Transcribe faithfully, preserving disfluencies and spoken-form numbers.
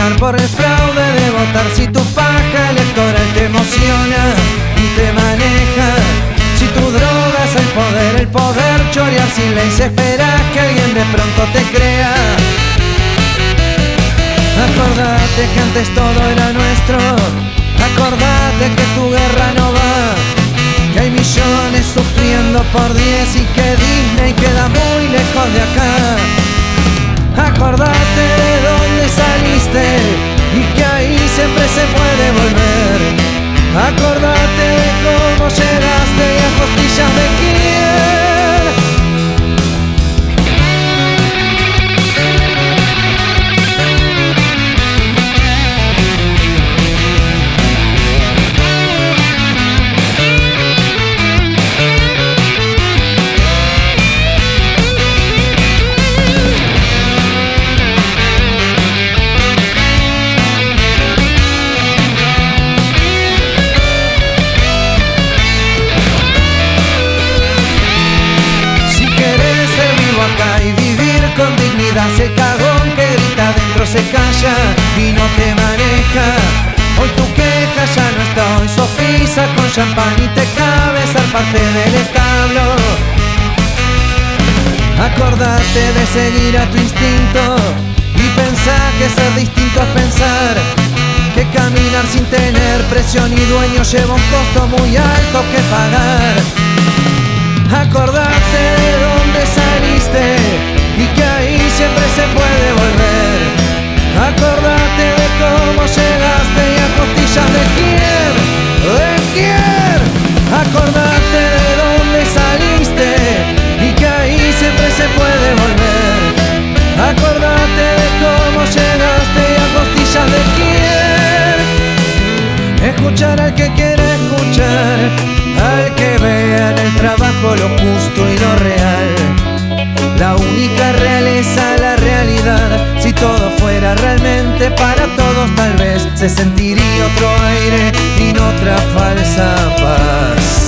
pagar por el fraude de votar. Si tu paja electoral te emociona y te maneja, si tu droga es el poder, el poder chorear sin ley, si esperas que alguien de pronto te crea. Acordate que antes todo era nuestro, acordate que tu guerra no va, que hay millones sufriendo por diez y que Disney queda muy lejos de acá. Acordate de dónde saliste y que ahí siempre se puede volver. Acordate de cómo llegaste y a costillas de quién. Y vivir con dignidad, ese cagón que grita adentro se calla y no te maneja. Hoy tu queja ya no está, hoy sos pizza con champán y te cabe ser parte del establo. Acordate de seguir a tu instinto y pensar que ser distinto es pensar que caminar sin tener presión y dueño lleva un costo muy alto que pagar. Acordate de dónde saliste y que ahí siempre se puede volver. Acordate de cómo llegaste y a costillas de quién, de quién. Acordate de dónde saliste y que ahí siempre se puede volver. Acordate de cómo llegaste y a costillas de quién. Escuchar al que quiere escuchar, al que vea en el trabajo lo justo y lo real. La única realeza, la realidad. Si todo fuera realmente para todos, tal vez se sentiría otro aire y no otra falsa paz.